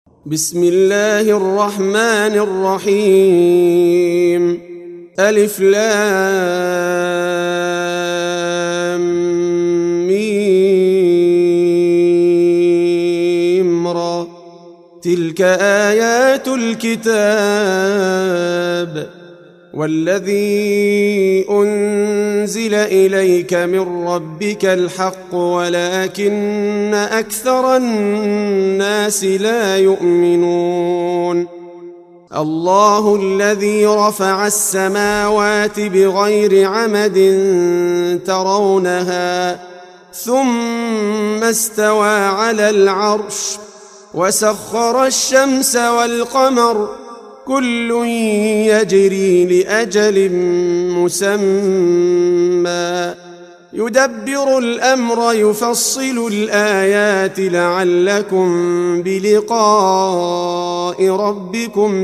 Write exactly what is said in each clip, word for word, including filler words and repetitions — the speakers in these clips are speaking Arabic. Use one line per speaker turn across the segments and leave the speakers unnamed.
بسم الله الرحمن الرحيم ألف لام ميم را تلك آيات الكتاب والذي أنزل إليك من ربك الحق ولكن أكثر الناس لا يؤمنون الله الذي رفع السماوات بغير عمد ترونها ثم استوى على العرش وسخر الشمس والقمر كل يجري لأجل مسمى يدبر الأمر يفصل الآيات لعلكم بلقاء ربكم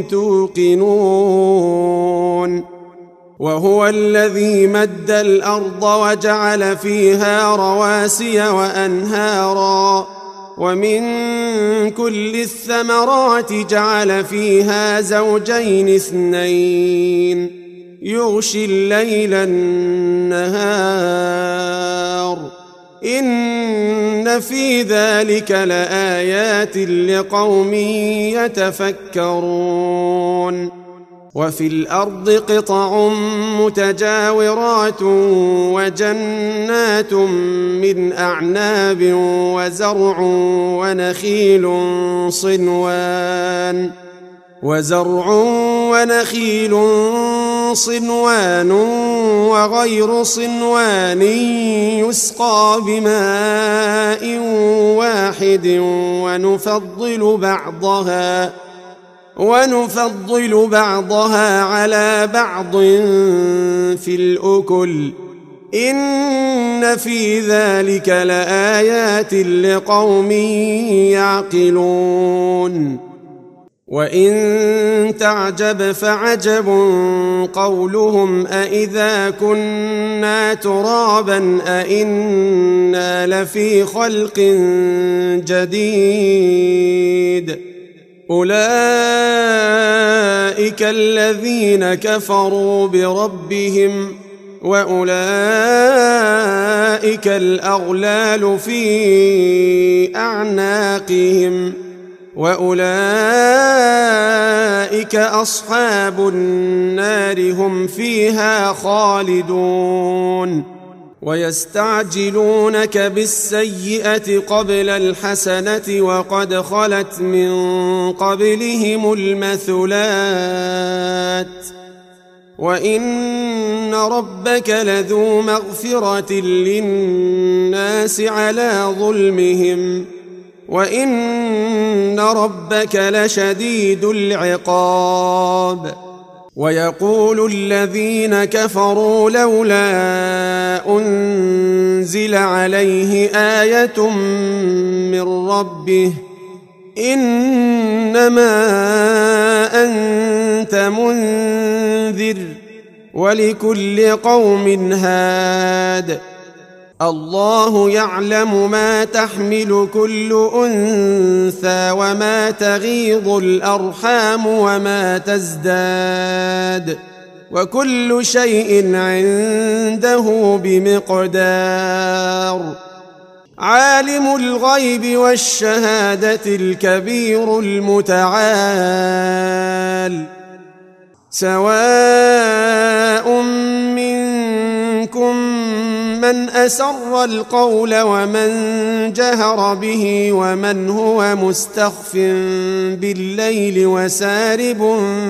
توقنون وهو الذي مد الأرض وجعل فيها رواسي وأنهارا ومن كل الثمرات جعل فيها زوجين اثنين يغشي الليل النهار إن في ذلك لآيات لقوم يتفكرون وفي الأرض قطع متجاورات وجنات من أعناب وزرع ونخيل صنوان وزرع ونخيل صنوان وغير صنوان يسقى بماء واحد ونفضل بعضها ونفضل بعضها على بعض في الأكل إن في ذلك لآيات لقوم يعقلون وإن تعجب فعجب قولهم أإذا كنا ترابا أإنا لفي خلق جديد أولئك الذين كفروا بربهم وأولئك الأغلال في أعناقهم وأولئك أصحاب النار هم فيها خالدون ويستعجلونك بالسيئة قبل الحسنة وقد خلت من قبلهم المثلات وإن ربك لذو مغفرة للناس على ظلمهم وإن ربك لشديد العقاب ويقول الذين كفروا لولا أنزل عليه آية من ربه إنما أنت منذر ولكل قوم هاد الله يعلم ما تحمل كل أنثى وما تغيض الأرحام وما تزداد وكل شيء عنده بمقدار عالم الغيب والشهادة الكبير المتعال سواء منكم من أسر القول ومن جهر به ومن هو مستخف بالليل وسارب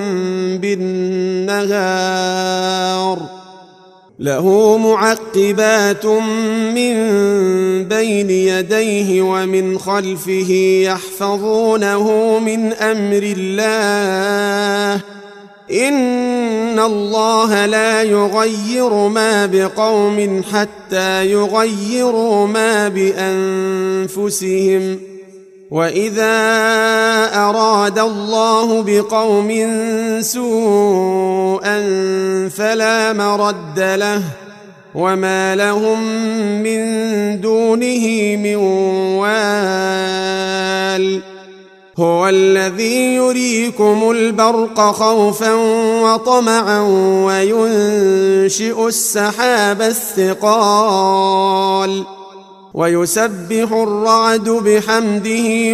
بالنهار له معقبات من بين يديه ومن خلفه يحفظونه من أمر الله إن الله لا يغير ما بقوم حتى يغيروا ما بأنفسهم وإذا أراد الله بقوم سوءا فلا مرد له وما لهم من دونه من وال هو الذي يريكم البرق خوفا وطمعا وينشئ السحاب الثقال ويسبح الرعد بحمده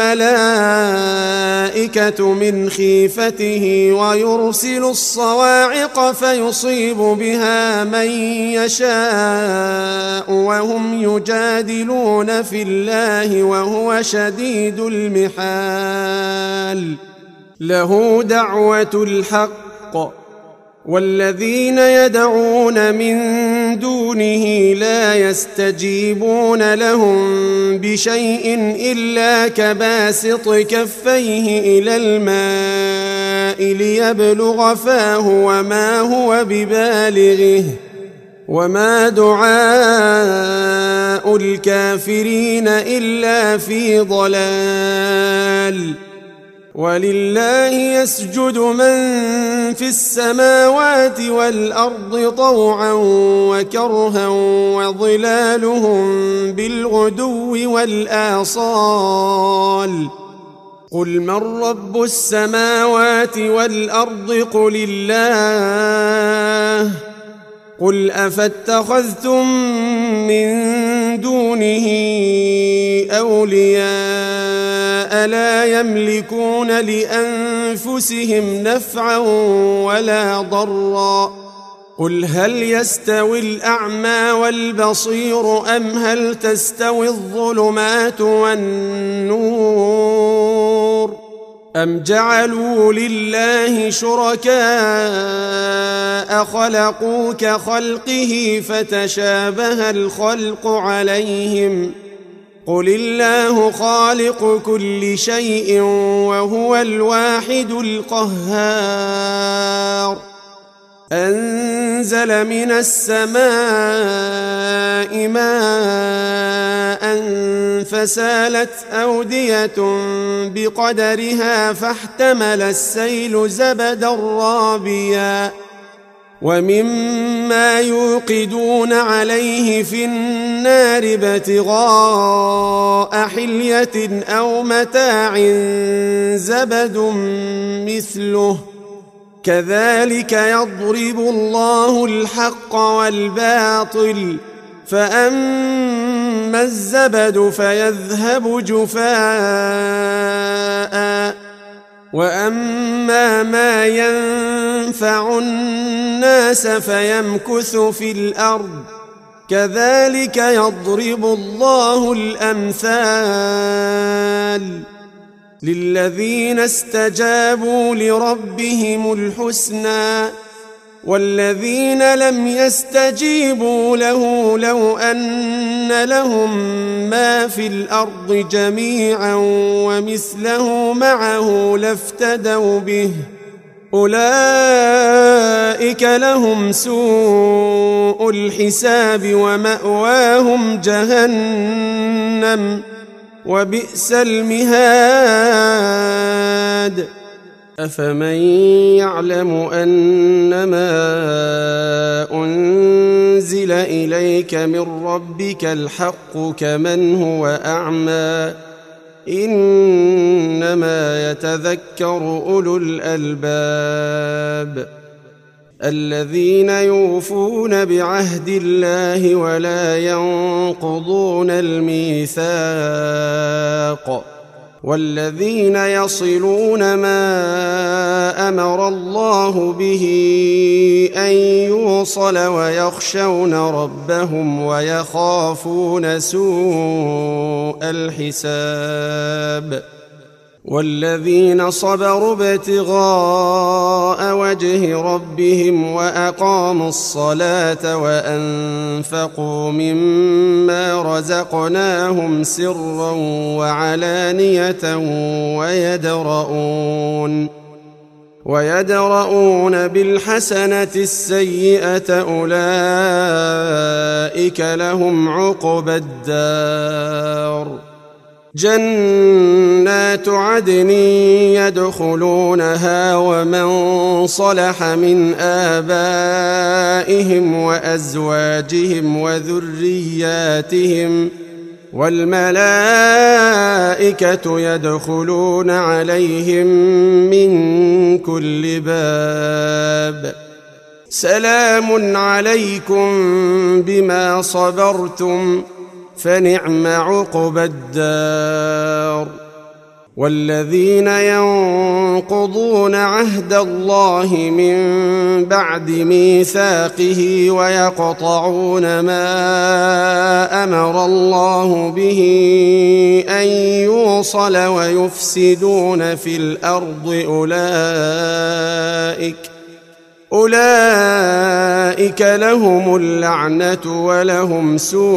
والملائكة من خيفته ويرسل الصواعق فيصيب بها من يشاء وهم يجادلون في الله وهو شديد المحال له دعوة الحق والذين يدعون من دونه لا يستجيبون لهم بشيء إلا كباسط كفيه إلى الماء ليبلغ فاه وما هو ببالغه وما دعاء الكافرين إلا في ضلال ولله يسجد من في السماوات والأرض طوعا وكرها وظلالهم بالغدو والآصال قل من رب السماوات والأرض قل الله قل أفاتخذتم من دونه أولياء لا يملكون لأنفسهم نفعا ولا ضرا قل هل يستوي الأعمى والبصير أم هل تستوي الظلمات والنور أم جعلوا لله شركاء خلقوا كخلقه فتشابه الخلق عليهم قل الله خالق كل شيء وهو الواحد القهار أنزل من السماء ماء فسالت أودية بقدرها فاحتمل السيل زبدا رابيا ومما يوقدون عليه في النار ابتغاء حلية أو متاع زبد مثله كذلك يضرب الله الحق والباطل فأما الزبد فيذهب جفاء وأما ما ينفع الناس فيمكث في الأرض كذلك يضرب الله الأمثال للذين استجابوا لربهم الحسنى والذين لم يستجيبوا له لو أن لهم ما في الأرض جميعا ومثله معه لافتدوا به أولئك لهم سوء الحساب ومأواهم جهنم وبئس المهاد أفمن يعلم أنما أنزل إليك من ربك الحق كمن هو أعمى إنما يتذكر أولو الألباب الذين يوفون بعهد الله ولا ينقضون الميثاق والذين يصلون ما أمر الله به أن يوصل ويخشون ربهم ويخافون سوء الحساب والذين صبروا ابتغاء وجه ربهم وأقاموا الصلاة وأنفقوا مما رزقناهم سرا وعلانية ويدرؤون ويدرؤون بالحسنة السيئة أولئك لهم عقبى الدار جنات عدن يدخلونها ومن صلح من آبائهم وأزواجهم وذرياتهم والملائكة يدخلون عليهم من كل باب سلام عليكم بما صبرتم فنعم عقبى الدار. والذين ينقضون عهد الله من بعد ميثاقه ويقطعون ما أمر الله به أن يوصل ويفسدون في الأرض أولئك أولئك لهم اللعنة ولهم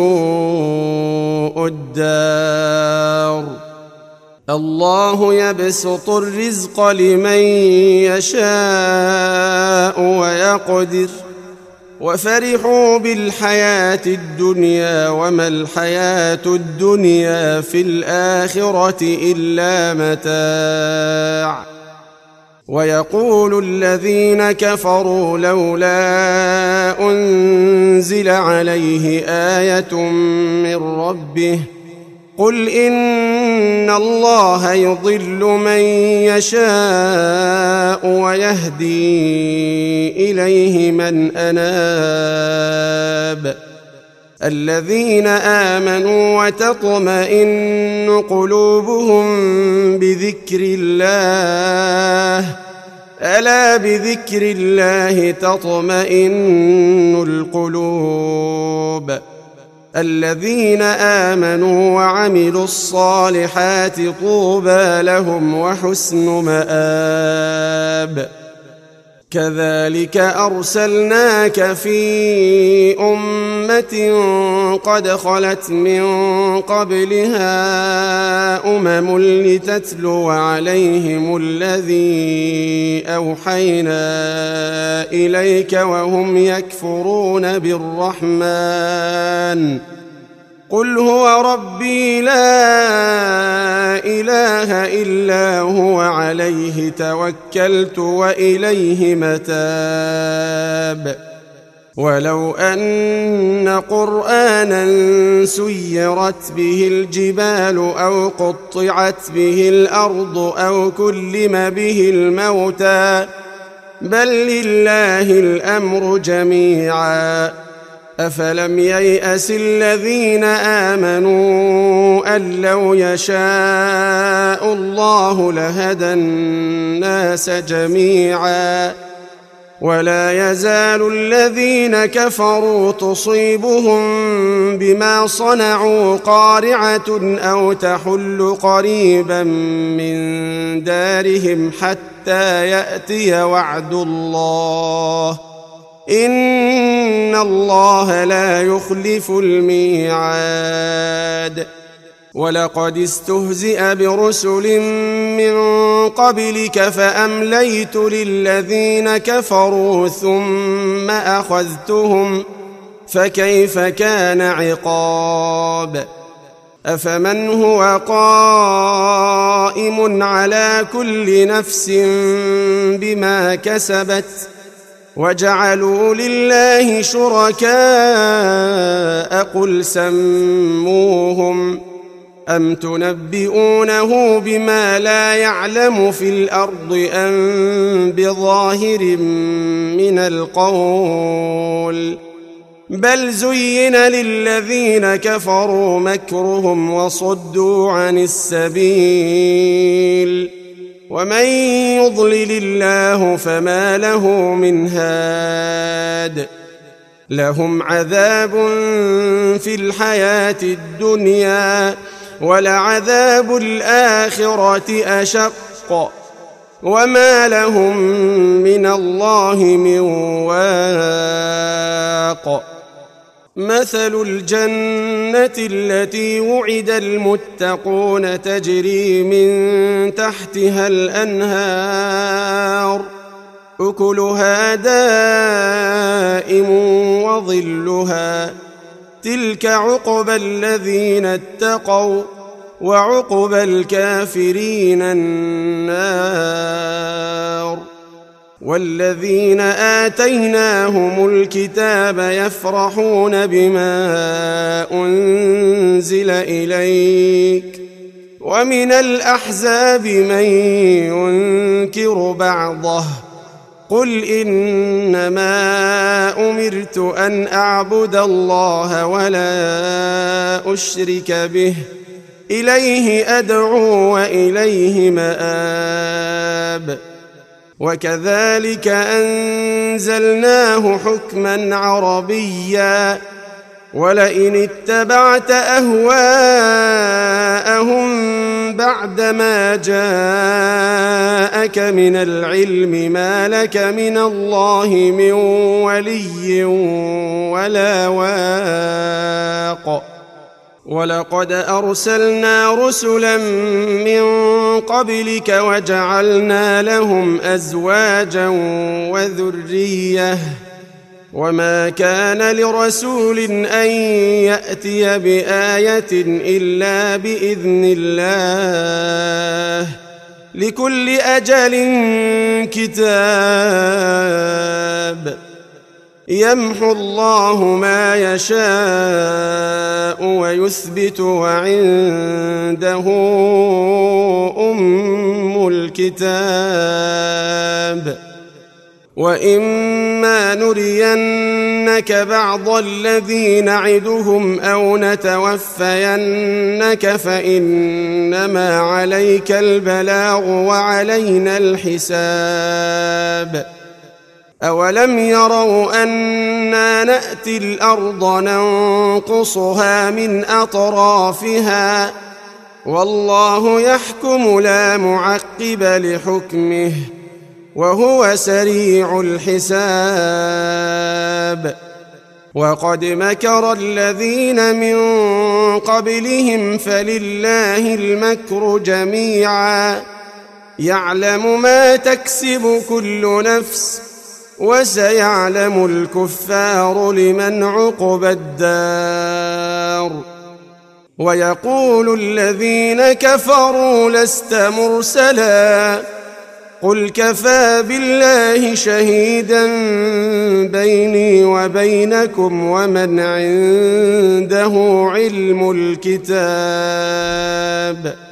سوء الدار. الله يبسط الرزق لمن يشاء ويقدر وفرحوا بالحياة الدنيا وما الحياة الدنيا في الآخرة إلا متاع. ويقول الذين كفروا لولا أنزل عليه آية من ربه قل إن الله يضل من يشاء ويهدي إليه من أناب. الذين آمنوا وتطمئن قلوبهم بذكر الله ألا بذكر الله تطمئن القلوب. الذين آمنوا وعملوا الصالحات طوبى لهم وحسن مآب. كذلك أرسلناك في أمة قد خلت من قبلها أمم لتتلو عليهم الذي أوحينا إليك وهم يكفرون بالرحمن قل هو ربي لا إله إلا هو عليه توكلت وإليه متاب. ولو أن قرآنا سيرت به الجبال أو قطعت به الأرض أو كلم به الموتى بل لله الأمر جميعا أفلم ييأس الذين آمنوا أن لو يشاء الله لهدى الناس جميعا ولا يزال الذين كفروا تصيبهم بما صنعوا قارعة أو تحل قريبا من دارهم حتى يأتي وعد الله إن الله لا يخلف الميعاد. ولقد استهزئ برسل من قبلك فأمليت للذين كفروا ثم أخذتهم فكيف كان عقاب. أفمن هو قائم على كل نفس بما كسبت وجعلوا لله شركاء قل سموهم أم تنبئونه بما لا يعلم في الأرض أم بظاهر من القول بل زين للذين كفروا مكرهم وصدوا عن السبيل ومن يضلل الله فما له من هاد. لهم عذاب في الحياة الدنيا ولعذاب الآخرة أشق وما لهم من الله من واق. مثل الجنة التي وعد المتقون تجري من تحتها الأنهار أكلها دائم وظلها تلك عقبى الذين اتقوا وعقبى الكافرين النار. والذين آتيناهم الكتاب يفرحون بما أنزل إليك ومن الأحزاب من ينكر بعضه قل إنما أمرت أن أعبد الله ولا أشرك به إليه أدعو وإليه مآب وكذلك أنزلناه حكما عربيا ولئن اتبعت أهواءهم بعدما جاءك من العلم ما لك من الله من ولي ولا واق ولقد أرسلنا رسلا من قبلك وجعلنا لهم أزواجا وذرية وما كان لرسول أن يأتي بآية إلا بإذن الله لكل أجل كتاب يمحو الله ما يشاء ويثبت وعنده أم الكتاب وإما نرينك بعض الذي نعدهم أو نتوفينك فإنما عليك البلاغ وعلينا الحساب أولم يروا أنا نأتي الأرض ننقصها من أطرافها والله يحكم لا معقب لحكمه وهو سريع الحساب وقد مكر الذين من قبلهم فلله المكر جميعا يعلم ما تكسب كل نفس وسيعلم الكفار لمن عقبى الدار ويقول الذين كفروا لست مرسلا قل كفى بالله شهيدا بيني وبينكم ومن عنده علم الكتاب